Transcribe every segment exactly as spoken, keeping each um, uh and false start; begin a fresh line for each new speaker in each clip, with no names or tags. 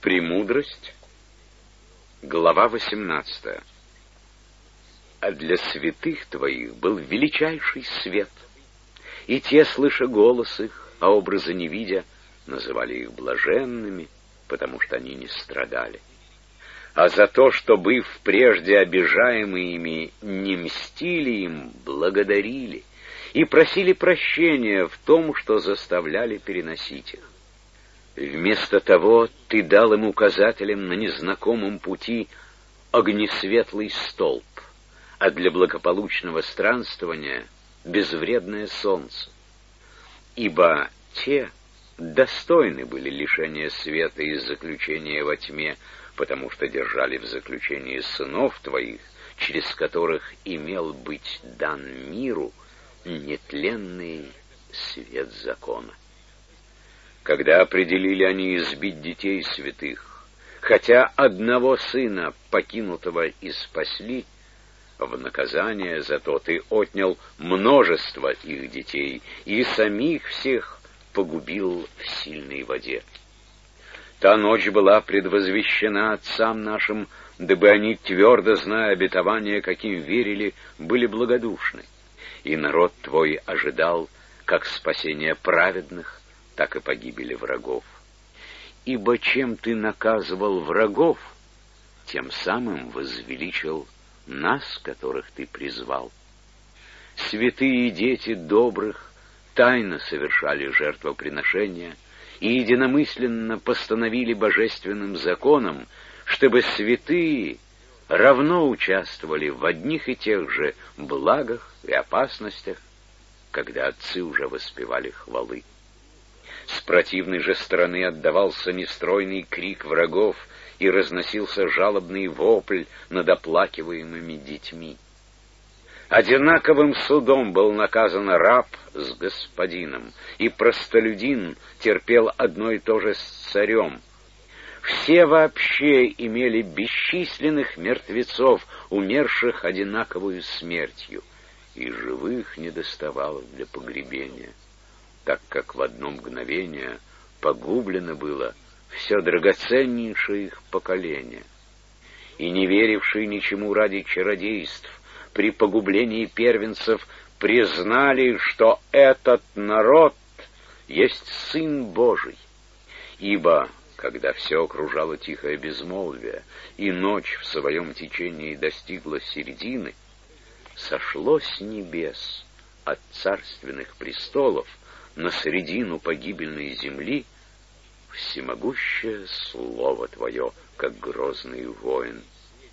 Премудрость, глава восемнадцатая. А для святых твоих был величайший свет, и те, слыша голос их, а образа не видя, называли их блаженными, потому что они не страдали. А за то, что, быв прежде обижаемы ими, не мстили им, благодарили и просили прощения в том, что заставляли переносить их. Вместо того ты дал им указателем на незнакомом пути огнесветлый столб, а для благополучного странствования безвредное солнце. Ибо те достойны были лишения света и заключения во тьме, потому что держали в заключении сынов твоих, через которых имел быть дан миру нетленный свет закона. Когда определили они избить детей святых, хотя одного сына, покинутого, и спасли, в наказание за то ты отнял множество их детей и самих всех погубил в сильной воде. Та ночь была предвозвещена отцам нашим, дабы они, твердо зная обетование, каким верили, были благодушны. И народ твой ожидал как спасения праведных, так и погибели врагов. Ибо чем ты наказывал врагов, тем самым возвеличил нас, которых ты призвал. Святые дети добрых тайно совершали жертвоприношения и единомысленно постановили божественным законом, чтобы святые равно участвовали в одних и тех же благах и опасностях, когда отцы уже воспевали хвалы. С противной же стороны отдавался нестройный крик врагов и разносился жалобный вопль над оплакиваемыми детьми. Одинаковым судом был наказан раб с господином, и простолюдин терпел одно и то же с царем. Все вообще имели бесчисленных мертвецов, умерших одинаковую смертью, и живых недоставало для погребения, так как в одно мгновение погублено было все драгоценнейшее их поколение. И не верившие ничему ради чародейств, при погублении первенцев признали, что этот народ есть Сын Божий. Ибо, когда все окружало тихое безмолвие, и ночь в своем течении достигла середины, сошло с небес от царственных престолов на середину погибельной земли всемогущее слово Твое, как грозный воин.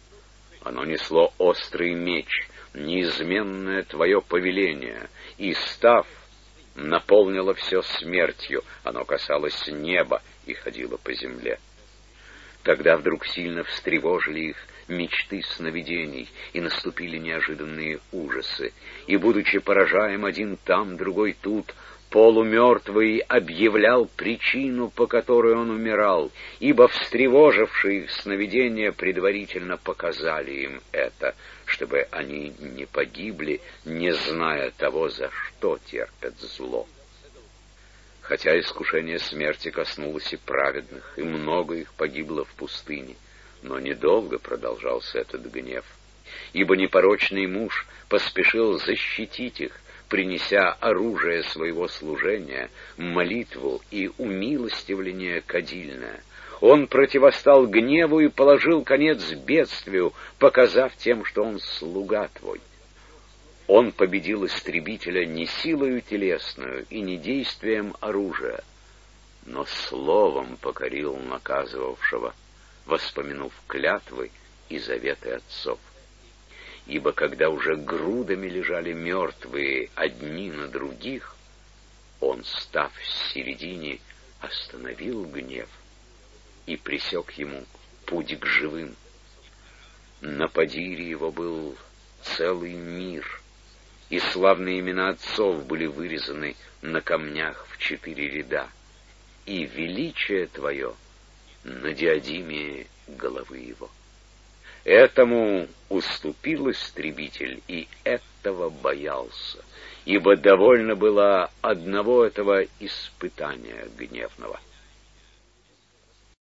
Оно несло острый меч, неизменное Твое повеление, и, став, наполнило все смертью. Оно касалось неба и ходило по земле. Тогда вдруг сильно встревожили их мечты сновидений, и наступили неожиданные ужасы. И, будучи поражаем один там, другой тут, полумертвый объявлял причину, по которой он умирал, ибо встревожившие их сновидения предварительно показали им это, чтобы они не погибли, не зная того, за что терпят зло. Хотя искушение смерти коснулось и праведных, и много их погибло в пустыне, но недолго продолжался этот гнев, ибо непорочный муж поспешил защитить их, принеся оружие своего служения, молитву и умилостивление кадильное. Он противостал гневу и положил конец бедствию, показав тем, что он слуга твой. Он победил истребителя не силою телесную и не действием оружия, но словом покорил наказывавшего, воспомянув клятвы и заветы отцов. Ибо когда уже грудами лежали мертвые одни на других, он, став в середине, остановил гнев и пресек ему путь к живым. На подире его был целый мир, и славные имена отцов были вырезаны на камнях в четыре ряда, и величие твое на диадиме головы его. Этому уступил истребитель, и этого боялся, ибо довольно было одного этого испытания гневного.